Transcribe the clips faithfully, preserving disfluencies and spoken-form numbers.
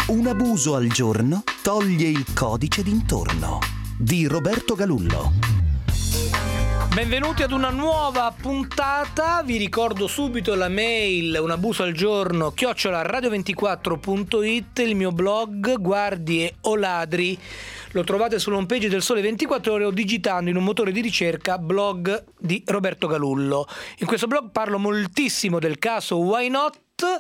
Un abuso al giorno toglie il codice d'intorno di Roberto Galullo. Benvenuti ad una nuova puntata. Vi ricordo subito la mail un abuso al giorno chiocciola radio ventiquattro punto it, il mio blog Guardie o Ladri. Lo trovate sull'home page del Sole ventiquattro Ore o digitando in un motore di ricerca blog di Roberto Galullo. In questo blog parlo moltissimo del caso Why Not,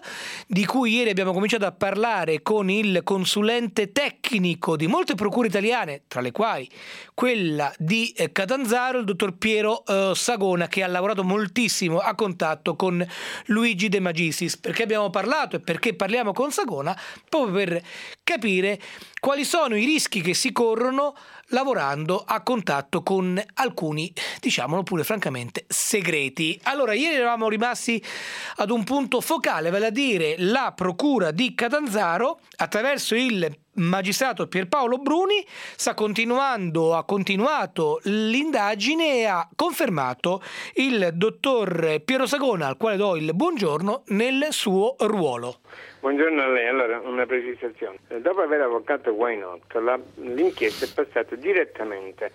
di cui ieri abbiamo cominciato a parlare con il consulente tecnico di molte procure italiane, tra le quali quella di Catanzaro, il dottor Piero eh, Sagona, che ha lavorato moltissimo a contatto con Luigi De Magistris. Perché abbiamo parlato e perché parliamo con Sagona? Proprio per capire quali sono i rischi che si corrono lavorando a contatto con alcuni, diciamolo pure francamente, segreti. Allora, ieri eravamo rimasti ad un punto focale, vale a dire la procura di Catanzaro, attraverso il magistrato Pierpaolo Bruni, sta continuando, ha continuato l'indagine e ha confermato il dottor Piero Sagona, al quale do il buongiorno, nel suo ruolo. Buongiorno a lei. Allora, una precisazione. Dopo aver avvocato Why Not, la, l'inchiesta è passata direttamente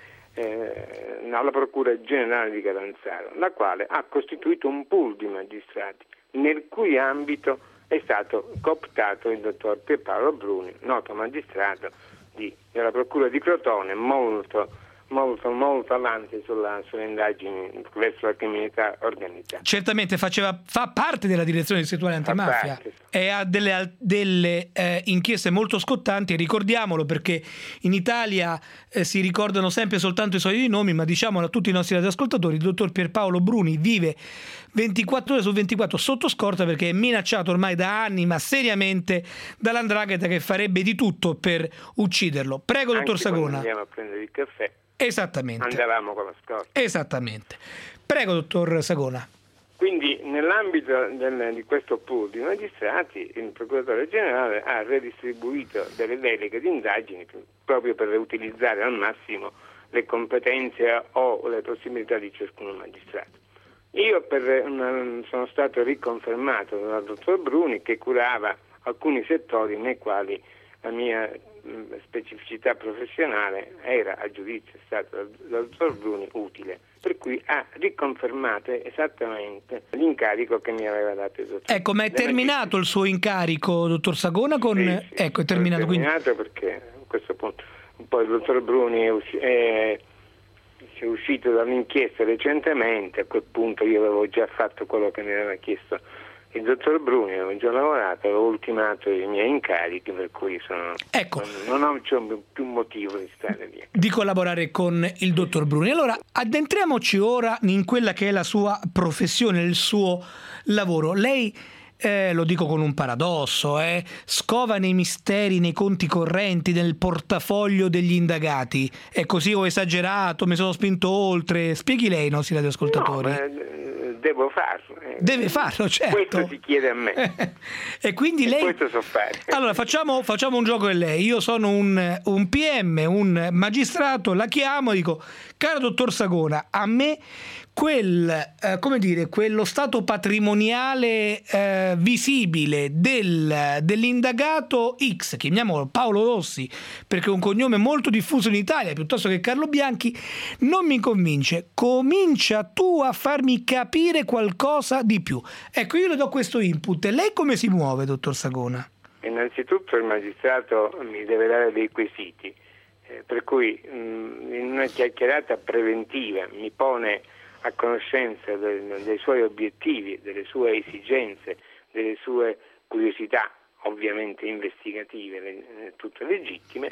eh, alla Procura Generale di Catanzaro, la quale ha costituito un pool di magistrati, nel cui ambito è stato cooptato il dottor Pierpaolo Bruni, noto magistrato di, della Procura di Crotone, molto molto molto avanti sulla, sulle indagini verso la criminalità organizzata. Certamente faceva, fa parte della direzione distrettuale antimafia e ha delle, delle eh, inchieste molto scottanti, ricordiamolo, perché in Italia eh, si ricordano sempre soltanto i soliti nomi, ma diciamolo a tutti i nostri radioascoltatori: il dottor Pierpaolo Bruni vive ventiquattro ore su ventiquattro sotto scorta, perché è minacciato ormai da anni, ma seriamente, dalla 'ndrangheta, che farebbe di tutto per ucciderlo. Prego, Anche dottor Sagona. Andiamo a prendere il caffè. Esattamente. Andavamo con la scorta. Esattamente. Prego, dottor Sagona. Quindi, nell'ambito del, di questo pool di magistrati, il procuratore generale ha redistribuito delle deleghe di indagini proprio per utilizzare al massimo le competenze o le possibilità di ciascuno magistrato. Io per una, sono stato riconfermato dal dottor Bruni, che curava alcuni settori nei quali la mia specificità professionale era, a giudizio stato dal dottor Bruni, utile, per cui ha riconfermato esattamente l'incarico che mi aveva dato il dottor. Ecco, ma è terminato il suo incarico, dottor Sagona? Con... Sì, sì, ecco, è terminato. È terminato quindi... perché a questo punto poi il dottor Bruni è, usci- è, è uscito dall'inchiesta recentemente. A quel punto io avevo già fatto quello che mi aveva chiesto il dottor Bruni, avevo già lavorato, avevo ultimato i miei incarichi, per cui sono, ecco, non ho più motivo di stare lì. Di collaborare con il dottor Bruni. Allora, addentriamoci ora in quella che è la sua professione, il suo lavoro. Lei, eh, lo dico con un paradosso, eh, scova nei misteri, nei conti correnti, nel portafoglio degli indagati. È così, ho esagerato, mi sono spinto oltre? Spieghi lei ai nostri radioascoltatori. No, ma devo farlo. Deve farlo, certo. Questo si chiede a me. E quindi e lei... questo so fare. Allora facciamo, facciamo un gioco con lei. Io sono un, un P M, un magistrato, la chiamo e dico: caro dottor Sagona, a me quel, eh, come dire, quello stato patrimoniale eh, visibile del, dell'indagato X, chiamiamolo Paolo Rossi, perché è un cognome molto diffuso in Italia, piuttosto che Carlo Bianchi, non mi convince. Comincia tu a farmi capire qualcosa di più. Ecco, io le do questo input. E lei come si muove, dottor Sagona? Innanzitutto il magistrato mi deve dare dei quesiti, eh, per cui mh, in una chiacchierata preventiva mi pone a conoscenza del, dei suoi obiettivi, delle sue esigenze, delle sue curiosità, ovviamente investigative, le, tutte legittime,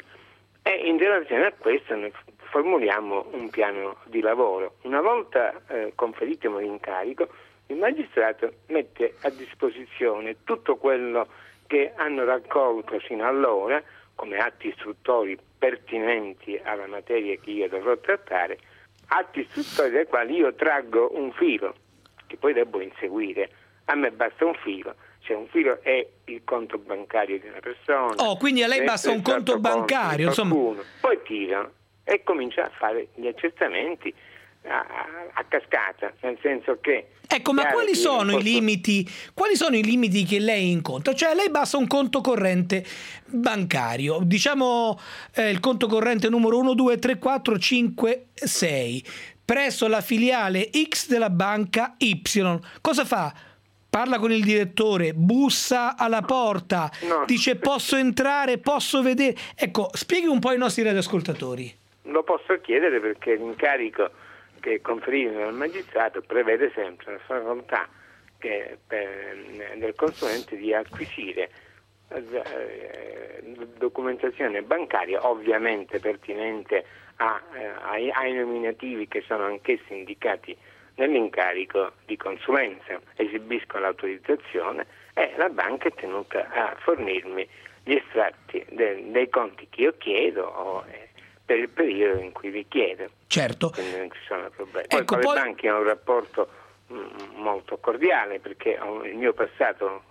e in relazione a questo noi formuliamo un piano di lavoro. Una volta eh, conferito l'incarico, il magistrato mette a disposizione tutto quello che hanno raccolto fino allora come atti istruttori pertinenti alla materia che io dovrò trattare, atti istruttori dai quali io traggo un filo che poi devo inseguire. A me basta un filo, cioè un filo è il conto bancario di una persona. Oh, quindi a lei basta un conto bancario, insomma. Poi tiro e comincia a fare gli accertamenti a, a cascata, nel senso che... Ecco, ma quali sono posso... i limiti, quali sono i limiti che lei incontra? Cioè lei basta un conto corrente bancario, diciamo eh, il conto corrente numero uno, due, tre, quattro, cinque, sei, presso la filiale X della banca Y. Cosa fa? Parla con il direttore, bussa alla porta, no. dice posso entrare, posso vedere. Ecco, spieghi un po' ai nostri radioascoltatori. Lo posso chiedere perché l'incarico che conferito dal magistrato prevede sempre la facoltà che, per, del consulente di acquisire eh, documentazione bancaria, ovviamente pertinente a, eh, ai, ai nominativi che sono anch'essi indicati nell'incarico di consulenza, esibiscono l'autorizzazione e la banca è tenuta a fornirmi gli estratti de, dei conti che io chiedo o eh, per il periodo in cui vi chiedo. Certo. Quindi non ci sono problemi. Poi ecco, con poi... le banche ho un rapporto mh, molto cordiale perché ho, il mio passato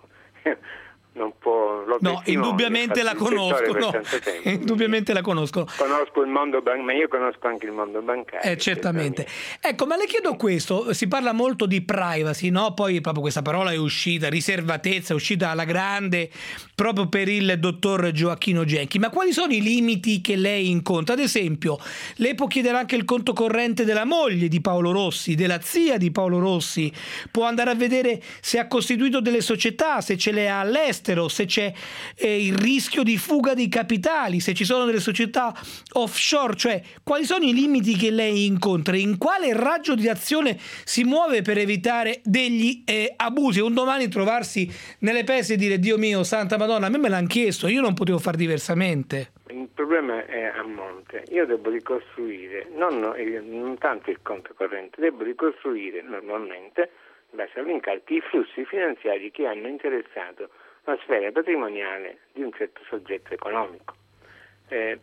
non può... Lo no, indubbiamente la conosco. No. Tempo, indubbiamente la conosco. Conosco il mondo bancario, ma io conosco anche il mondo bancario. Eh, certamente. Ecco, ma le chiedo questo, si parla molto di privacy, no? Poi proprio questa parola è uscita, riservatezza, è uscita alla grande proprio per il dottor Gioacchino Genchi. Ma quali sono i limiti che lei incontra? Ad esempio, lei può chiedere anche il conto corrente della moglie di Paolo Rossi, della zia di Paolo Rossi, può andare a vedere se ha costituito delle società, se ce le ha all'estero, se c'è eh, il rischio di fuga di capitali, se ci sono delle società offshore, cioè quali sono i limiti che lei incontra, in quale raggio di azione si muove per evitare degli eh, abusi, un domani trovarsi nelle peste e dire Dio mio, Santa Madonna, a me me l'hanno chiesto, io non potevo far diversamente. Il problema è a monte, io devo ricostruire non, non tanto il conto corrente, devo ricostruire normalmente in base all'incarico i flussi finanziari che hanno interessato la sfera patrimoniale di un certo soggetto economico, eh,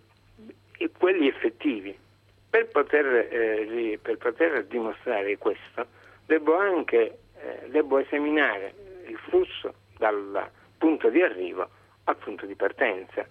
e quelli effettivi. Per poter, eh, per poter dimostrare questo, devo anche eh, devo esaminare il flusso dal punto di arrivo al punto di partenza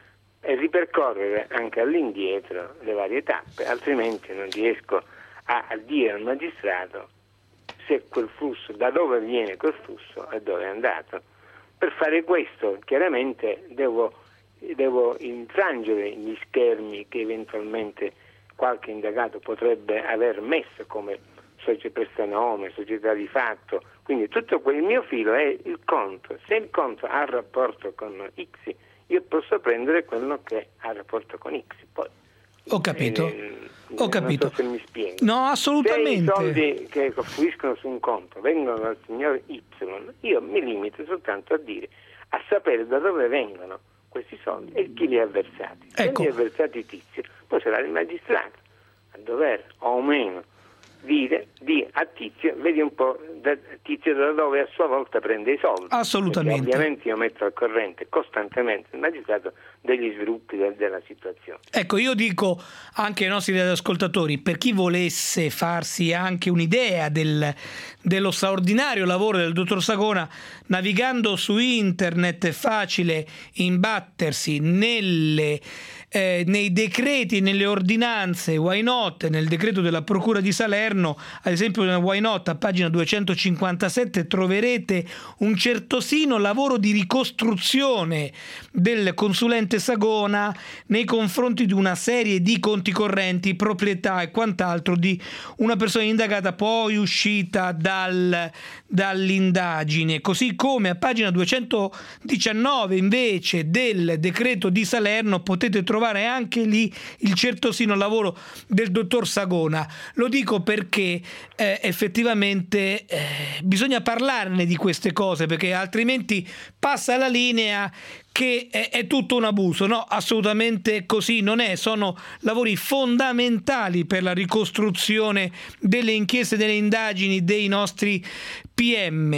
e ripercorrere anche all'indietro le varie tappe, altrimenti non riesco a, a dire al magistrato se quel flusso, da dove viene quel flusso e dove è andato. Per fare questo chiaramente devo, devo infrangere gli schermi che eventualmente qualche indagato potrebbe aver messo come socio prestanome, società di fatto, quindi tutto quel mio filo è il conto. Se il conto ha rapporto con X, io posso prendere quello che ha rapporto con X. Poi ho capito, eh, ho capito. Non so se mi spiego. No, assolutamente. Se i soldi che confluiscono su un conto vengono dal signor Y, io mi limito soltanto a dire, a sapere da dove vengono questi soldi e chi li ha versati. Ecco. Se li ha versati Tizio, poi sarà il magistrato a dover o meno dire di a Tizio, vedi un po' da, Tizio da dove a sua volta prende i soldi. Assolutamente. Perché ovviamente io metto al corrente costantemente il magistrato degli sviluppi de, della situazione. Ecco, io dico anche ai nostri ascoltatori, per chi volesse farsi anche un'idea del, dello straordinario lavoro del dottor Sagona, navigando su internet è facile imbattersi nelle Eh, nei decreti, nelle ordinanze Why Not, nel decreto della Procura di Salerno, ad esempio nel Why Not a pagina duecentocinquantasette troverete un certosino lavoro di ricostruzione del consulente Sagona nei confronti di una serie di conti correnti, proprietà e quant'altro di una persona indagata poi uscita dal, dall'indagine, così come a pagina duecentodiciannove invece del decreto di Salerno potete trovare anche lì il certosino lavoro del dottor Sagona. Lo dico perché eh, effettivamente eh, bisogna parlarne di queste cose, perché altrimenti passa la linea che è, è tutto un abuso. No, assolutamente così non è, sono lavori fondamentali per la ricostruzione delle inchieste, delle indagini dei nostri P M.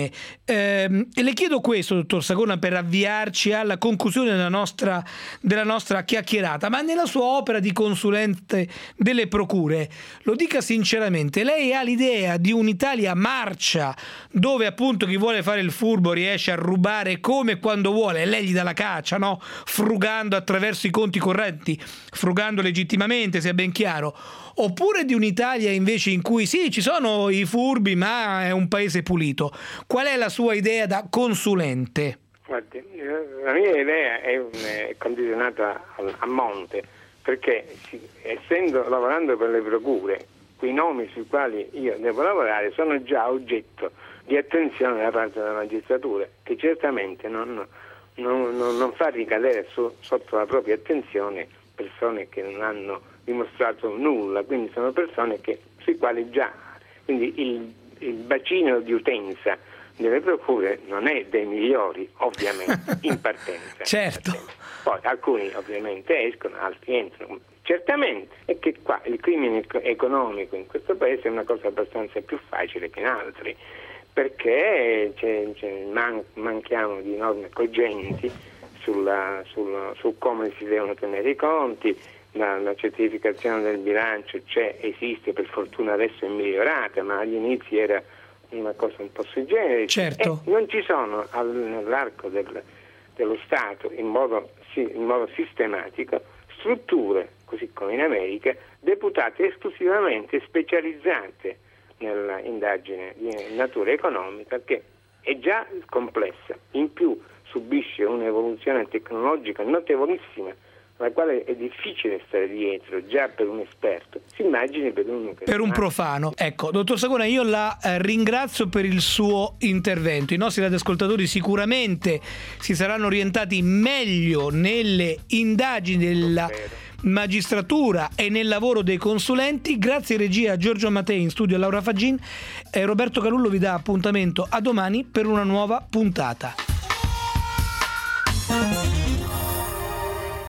Eh, le chiedo questo, dottor Sagona, per avviarci alla conclusione della nostra, della nostra chiacchierata, ma nella sua opera di consulente delle procure, lo dica sinceramente, lei ha l'idea di un'Italia marcia, dove appunto chi vuole fare il furbo riesce a rubare come e quando vuole, lei gli dà la carta efficacia, no? Frugando attraverso i conti correnti, frugando legittimamente, sia ben chiaro, oppure di un'Italia invece in cui sì, ci sono i furbi, ma è un paese pulito. Qual è la sua idea da consulente? Guardi, la mia idea è, è condizionata a, a monte, perché sì, essendo lavorando per le procure, quei nomi sui quali io devo lavorare sono già oggetto di attenzione da parte della magistratura, che certamente non, non, non, non fa ricadere su, sotto la propria attenzione persone che non hanno dimostrato nulla, quindi sono persone che, sui quali già, quindi il, il bacino di utenza delle procure non è dei migliori, ovviamente, in partenza. Certo. In partenza. Poi alcuni ovviamente escono, altri entrano. Certamente è che qua il crimine economico in questo paese è una cosa abbastanza più facile che in altri, perché c'è, c'è, man, manchiamo di norme cogenti sulla, sul, su come si devono tenere i conti. La, la certificazione del bilancio c'è, esiste, per fortuna adesso è migliorata, ma agli inizi era una cosa un po' sui generis. Certo. E non ci sono al, nell'arco del, dello Stato in modo, in modo sistematico strutture, così come in America, deputate esclusivamente specializzate nella indagine di natura economica, che è già complessa, in più subisce un'evoluzione tecnologica notevolissima, alla quale è difficile stare dietro già per un esperto, si immagini per un per un profano. Ecco, dottor Sagona, io la eh, ringrazio per il suo intervento. I nostri radioascoltatori sicuramente si saranno orientati meglio nelle indagini della magistratura e nel lavoro dei consulenti. Grazie regia Giorgio Mattei, in studio Laura Faggin. eh, Roberto Galullo vi dà appuntamento a domani per una nuova puntata.